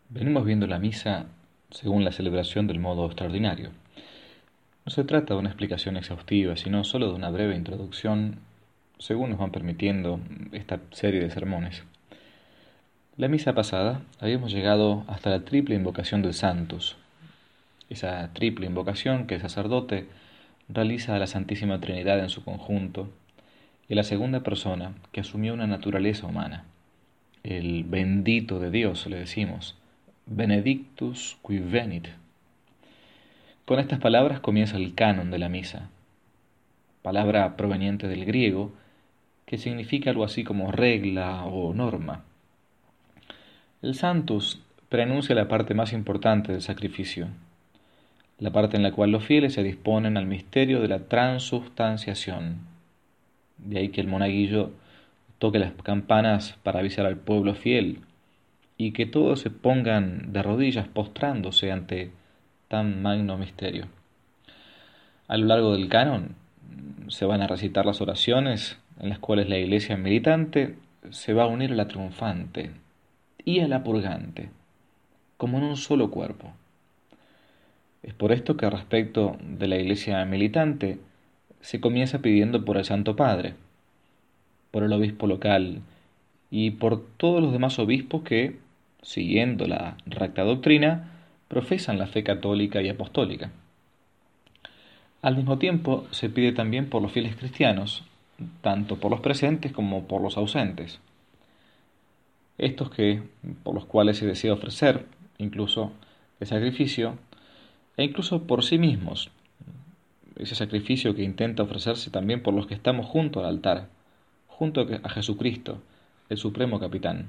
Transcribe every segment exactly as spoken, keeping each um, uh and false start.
Venimos viendo la misa según la celebración del modo extraordinario. No se trata de una explicación exhaustiva, sino solo de una breve introducción, según nos van permitiendo esta serie de sermones. La misa pasada habíamos llegado hasta la triple invocación del Santos, esa triple invocación que el sacerdote realiza a la Santísima Trinidad en su conjunto, y a la segunda persona que asumió una naturaleza humana, el bendito de Dios, le decimos, Benedictus qui venit. Con estas palabras comienza el canon de la misa, palabra proveniente del griego que significa algo así como regla o norma. El Sanctus preanuncia la parte más importante del sacrificio, la parte en la cual los fieles se disponen al misterio de la transubstanciación. De ahí que el monaguillo toque las campanas para avisar al pueblo fiel y que todos se pongan de rodillas postrándose ante tan magno misterio. A lo largo del canon se van a recitar las oraciones en las cuales la iglesia militante se va a unir a la triunfante y a la purgante, como en un solo cuerpo. Es por esto que respecto de la iglesia militante se comienza pidiendo por el Santo Padre, por el obispo local y por todos los demás obispos que, siguiendo la recta doctrina, profesan la fe católica y apostólica. Al mismo tiempo se pide también por los fieles cristianos, tanto por los presentes como por los ausentes. Estos que, por los cuales se desea ofrecer, incluso el sacrificio, e incluso por sí mismos, ese sacrificio que intenta ofrecerse también por los que estamos junto al altar, junto a Jesucristo, el supremo capitán.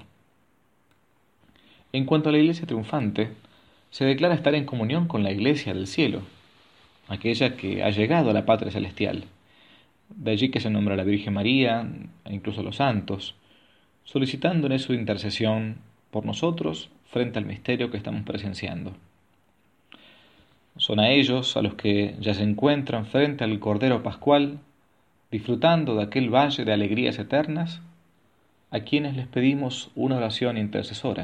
En cuanto a la iglesia triunfante, se declara estar en comunión con la iglesia del cielo, aquella que ha llegado a la patria celestial. De allí que se nombra a la Virgen María e incluso a los santos, solicitándoles su intercesión por nosotros frente al misterio que estamos presenciando. Son a ellos a los que ya se encuentran frente al Cordero Pascual, disfrutando de aquel valle de alegrías eternas, a quienes les pedimos una oración intercesora.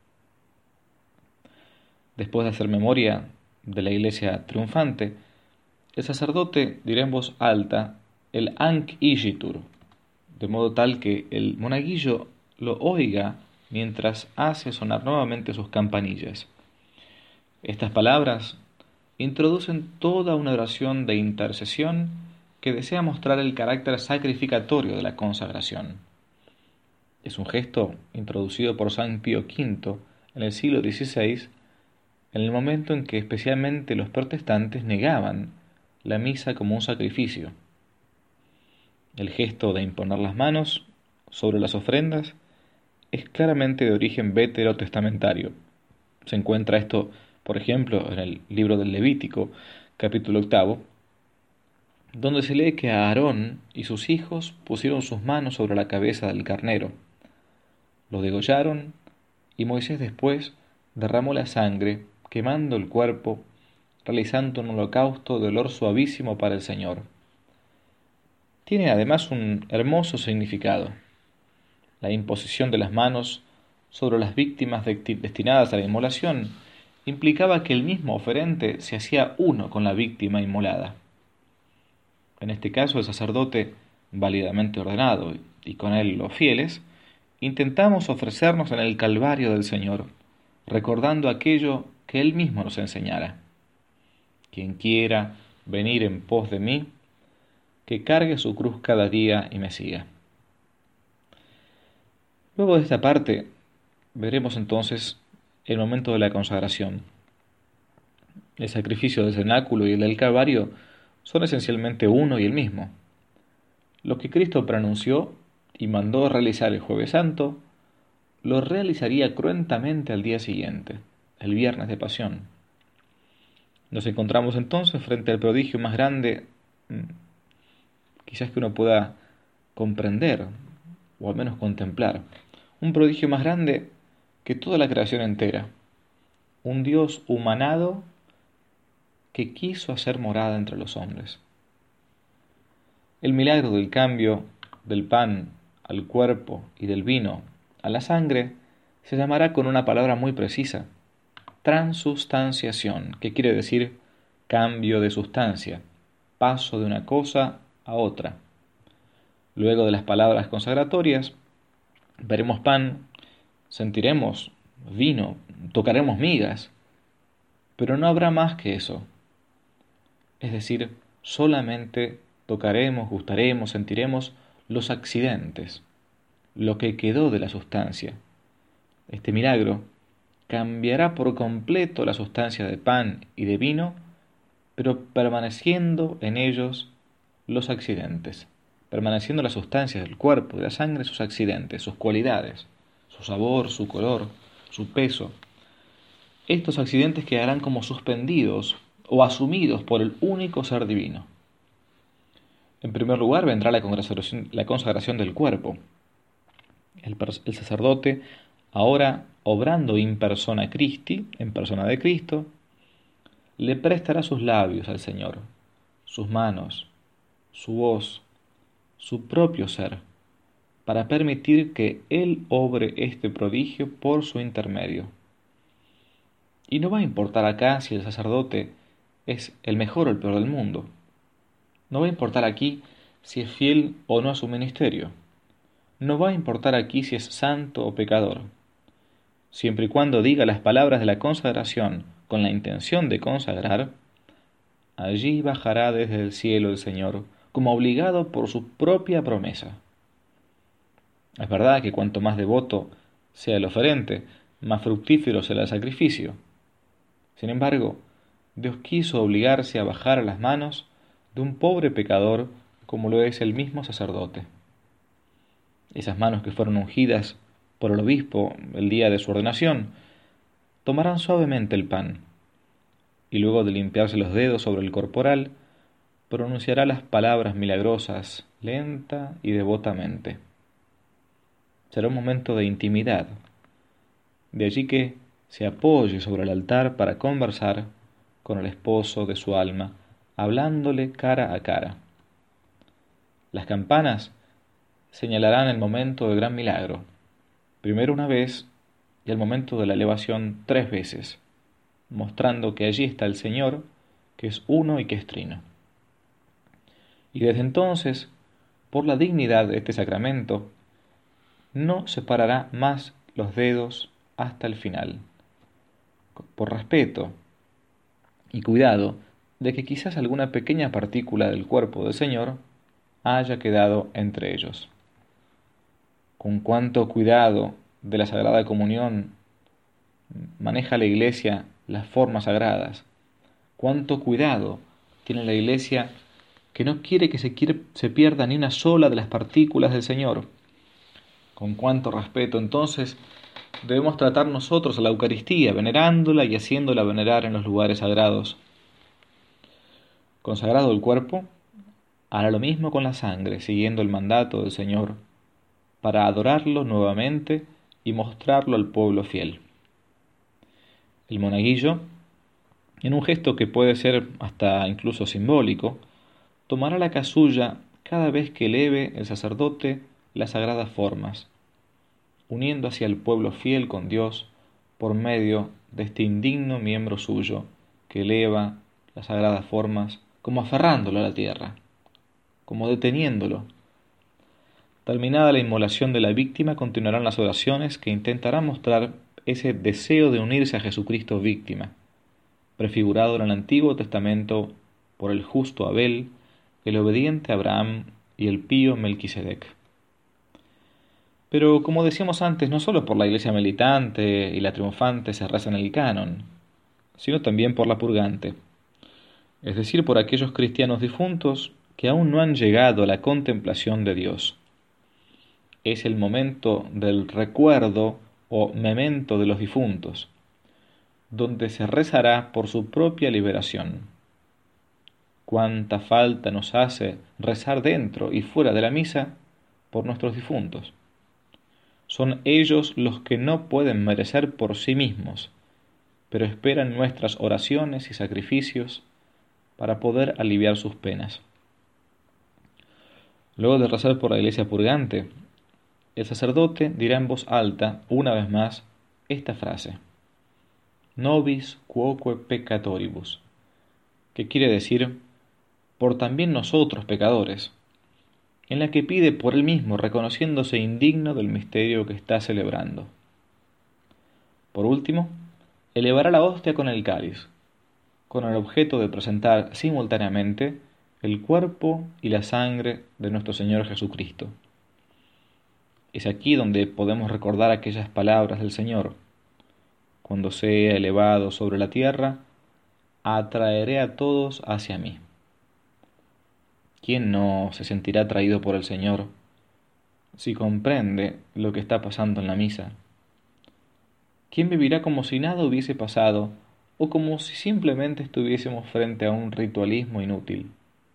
Después de hacer memoria de la iglesia triunfante, el sacerdote dirá en voz alta el Anc Igitur, de modo tal que el monaguillo lo oiga mientras hace sonar nuevamente sus campanillas. Estas palabras introducen toda una oración de intercesión que desea mostrar el carácter sacrificatorio de la consagración. Es un gesto introducido por San Pío quinto en el siglo dieciséis, en el momento en que especialmente los protestantes negaban la misa como un sacrificio. El gesto de imponer las manos sobre las ofrendas es claramente de origen veterotestamentario. Se encuentra esto, por ejemplo, en el libro del Levítico, capítulo octavo, donde se lee que Aarón y sus hijos pusieron sus manos sobre la cabeza del carnero, lo degollaron y Moisés después derramó la sangre, quemando el cuerpo, realizando un holocausto de olor suavísimo para el Señor. Tiene además un hermoso significado. La imposición de las manos sobre las víctimas destinadas a la inmolación implicaba que el mismo oferente se hacía uno con la víctima inmolada. En este caso, el sacerdote, válidamente ordenado, y con él los fieles, intentamos ofrecernos en el Calvario del Señor, recordando aquello que Él mismo nos enseñara. Quien quiera venir en pos de mí, que cargue su cruz cada día y me siga. Luego de esta parte, veremos entonces el momento de la consagración. El sacrificio del cenáculo y el del Calvario son esencialmente uno y el mismo. Lo que Cristo pronunció y mandó realizar el Jueves Santo, lo realizaría cruentamente al día siguiente, el Viernes de Pasión. Nos encontramos entonces frente al prodigio más grande, quizás que uno pueda comprender, o al menos contemplar, un prodigio más grande que toda la creación entera, un Dios humanado que quiso hacer morada entre los hombres. El milagro del cambio del pan al cuerpo y del vino a la sangre se llamará con una palabra muy precisa, transustanciación, que quiere decir cambio de sustancia, paso de una cosa a otra. Luego de las palabras consagratorias, veremos pan, sentiremos vino, tocaremos migas, pero no habrá más que eso. Es decir, solamente tocaremos, gustaremos, sentiremos los accidentes, lo que quedó de la sustancia. Este milagro cambiará por completo la sustancia de pan y de vino, pero permaneciendo en ellos los accidentes, permaneciendo la sustancia del cuerpo, de la sangre, sus accidentes, sus cualidades, su sabor, su color, su peso. Estos accidentes quedarán como suspendidos o asumidos por el único ser divino. En primer lugar vendrá la consagración, la consagración del cuerpo. El, el sacerdote, ahora obrando in persona Christi, en persona de Cristo, le prestará sus labios al Señor, sus manos, su voz, su propio ser, para permitir que Él obre este prodigio por su intermedio. Y no va a importar acá si el sacerdote es el mejor o el peor del mundo. No va a importar aquí si es fiel o no a su ministerio. No va a importar aquí si es santo o pecador. Siempre y cuando diga las palabras de la consagración con la intención de consagrar, allí bajará desde el cielo el Señor, como obligado por su propia promesa. Es verdad que cuanto más devoto sea el oferente, más fructífero será el sacrificio. Sin embargo, Dios quiso obligarse a bajar a las manos de un pobre pecador como lo es el mismo sacerdote. Esas manos que fueron ungidas por el obispo el día de su ordenación tomarán suavemente el pan y luego de limpiarse los dedos sobre el corporal pronunciará las palabras milagrosas lenta y devotamente. Será un momento de intimidad, de allí que se apoye sobre el altar para conversar con el esposo de su alma, hablándole cara a cara. Las campanas señalarán el momento del gran milagro, primero una vez y al momento de la elevación tres veces, mostrando que allí está el Señor, que es uno y que es trino. Y desde entonces, por la dignidad de este sacramento, no separará más los dedos hasta el final, por respeto y cuidado de que quizás alguna pequeña partícula del cuerpo del Señor haya quedado entre ellos. Con cuánto cuidado de la Sagrada Comunión maneja la Iglesia las formas sagradas, cuánto cuidado tiene la Iglesia que no quiere que se, quiere, se pierda ni una sola de las partículas del Señor. Con cuánto respeto entonces debemos tratar nosotros a la Eucaristía, venerándola y haciéndola venerar en los lugares sagrados. Consagrado el cuerpo, hará lo mismo con la sangre, siguiendo el mandato del Señor, para adorarlo nuevamente y mostrarlo al pueblo fiel. El monaguillo, en un gesto que puede ser hasta incluso simbólico, tomará la casulla cada vez que eleve el sacerdote las sagradas formas, uniendo hacia el pueblo fiel con Dios por medio de este indigno miembro suyo que eleva las sagradas formas, como aferrándolo a la tierra, como deteniéndolo. Terminada la inmolación de la víctima, continuarán las oraciones que intentarán mostrar ese deseo de unirse a Jesucristo víctima, prefigurado en el Antiguo Testamento por el justo Abel, el obediente Abraham y el pío Melquisedec. Pero, como decíamos antes, no solo por la iglesia militante y la triunfante se reza en el canon, sino también por la purgante, es decir, por aquellos cristianos difuntos que aún no han llegado a la contemplación de Dios. Es el momento del recuerdo o memento de los difuntos, donde se rezará por su propia liberación. Cuánta falta nos hace rezar dentro y fuera de la misa por nuestros difuntos. Son ellos los que no pueden merecer por sí mismos, pero esperan nuestras oraciones y sacrificios para poder aliviar sus penas. Luego de rezar por la iglesia purgante, el sacerdote dirá en voz alta, una vez más, esta frase: nobis quoque peccatoribus, que quiere decir por también nosotros pecadores, en la que pide por él mismo, reconociéndose indigno del misterio que está celebrando. Por último, elevará la hostia con el cáliz, con el objeto de presentar simultáneamente el cuerpo y la sangre de nuestro Señor Jesucristo. Es aquí donde podemos recordar aquellas palabras del Señor: cuando sea elevado sobre la tierra, atraeré a todos hacia mí. ¿Quién no se sentirá atraído por el Señor si comprende lo que está pasando en la misa? ¿Quién vivirá como si nada hubiese pasado o como si simplemente estuviésemos frente a un ritualismo inútil?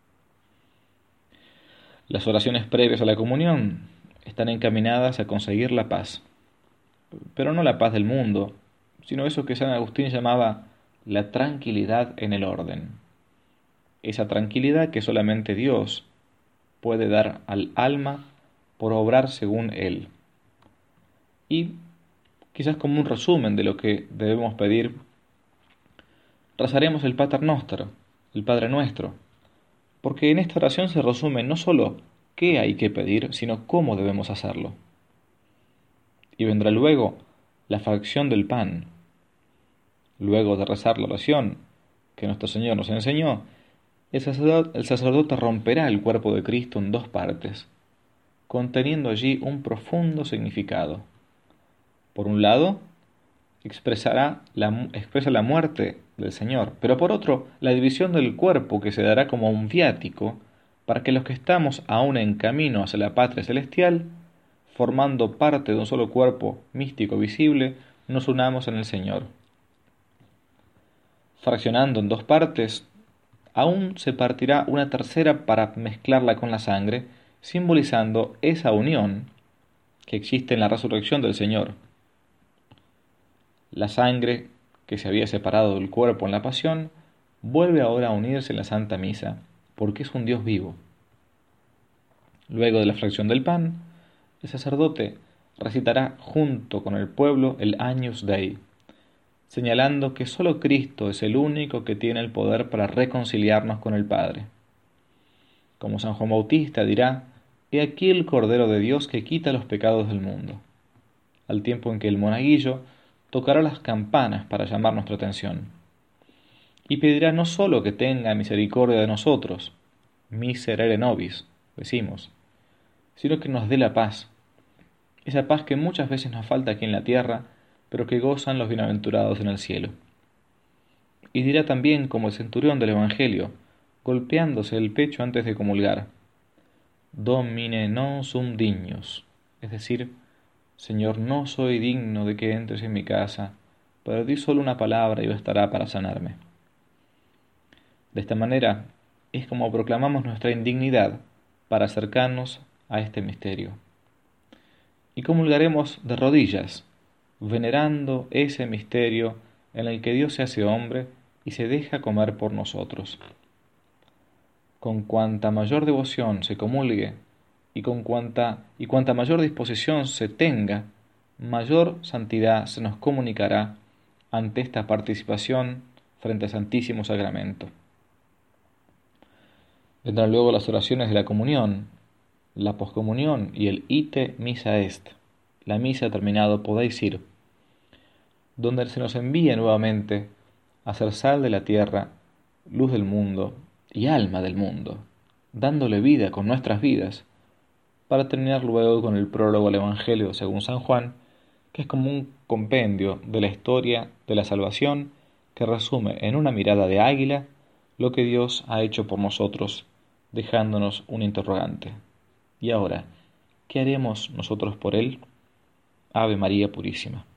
Las oraciones previas a la comunión están encaminadas a conseguir la paz, pero no la paz del mundo, sino eso que San Agustín llamaba la tranquilidad en el orden. Esa tranquilidad que solamente Dios puede dar al alma por obrar según Él. Y, quizás como un resumen de lo que debemos pedir, rezaremos el Pater Noster, el Padre Nuestro, porque en esta oración se resume no solo qué hay que pedir, sino cómo debemos hacerlo. Y vendrá luego la fracción del pan. Luego de rezar la oración que nuestro Señor nos enseñó, el sacerdote, el sacerdote romperá el cuerpo de Cristo en dos partes, conteniendo allí un profundo significado. Por un lado, expresará la, expresa la muerte del Señor, pero por otro, la división del cuerpo que se dará como un viático para que los que estamos aún en camino hacia la patria celestial, formando parte de un solo cuerpo místico visible, nos unamos en el Señor. Fraccionando en dos partes, aún se partirá una tercera para mezclarla con la sangre, simbolizando esa unión que existe en la resurrección del Señor. La sangre que se había separado del cuerpo en la pasión vuelve ahora a unirse en la Santa Misa, porque es un Dios vivo. Luego de la fracción del pan, el sacerdote recitará junto con el pueblo el Agnus Dei, señalando que sólo Cristo es el único que tiene el poder para reconciliarnos con el Padre. Como San Juan Bautista dirá: «He aquí el Cordero de Dios que quita los pecados del mundo», al tiempo en que el monaguillo tocará las campanas para llamar nuestra atención. Y pedirá no sólo que tenga misericordia de nosotros, miserere nobis, decimos, sino que nos dé la paz, esa paz que muchas veces nos falta aquí en la tierra, pero que gozan los bienaventurados en el cielo. Y dirá también, como el centurión del Evangelio, golpeándose el pecho antes de comulgar: «Domine non sum dignus», es decir, «Señor, no soy digno de que entres en mi casa, pero di solo una palabra y bastará para sanarme». De esta manera es como proclamamos nuestra indignidad para acercarnos a este misterio. Y comulgaremos de rodillas, venerando ese misterio en el que Dios se hace hombre y se deja comer por nosotros. Con cuanta mayor devoción se comulgue y con cuanta y cuanta mayor disposición se tenga, mayor santidad se nos comunicará ante esta participación frente al Santísimo Sacramento. Vendrán luego las oraciones de la comunión, la poscomunión y el ite missa est, la misa terminado podéis ir, donde se nos envía nuevamente a ser sal de la tierra, luz del mundo y alma del mundo, dándole vida con nuestras vidas, para terminar luego con el prólogo al Evangelio según San Juan, que es como un compendio de la historia de la salvación que resume en una mirada de águila lo que Dios ha hecho por nosotros, dejándonos un interrogante. Y ahora, ¿qué haremos nosotros por Él? Ave María Purísima.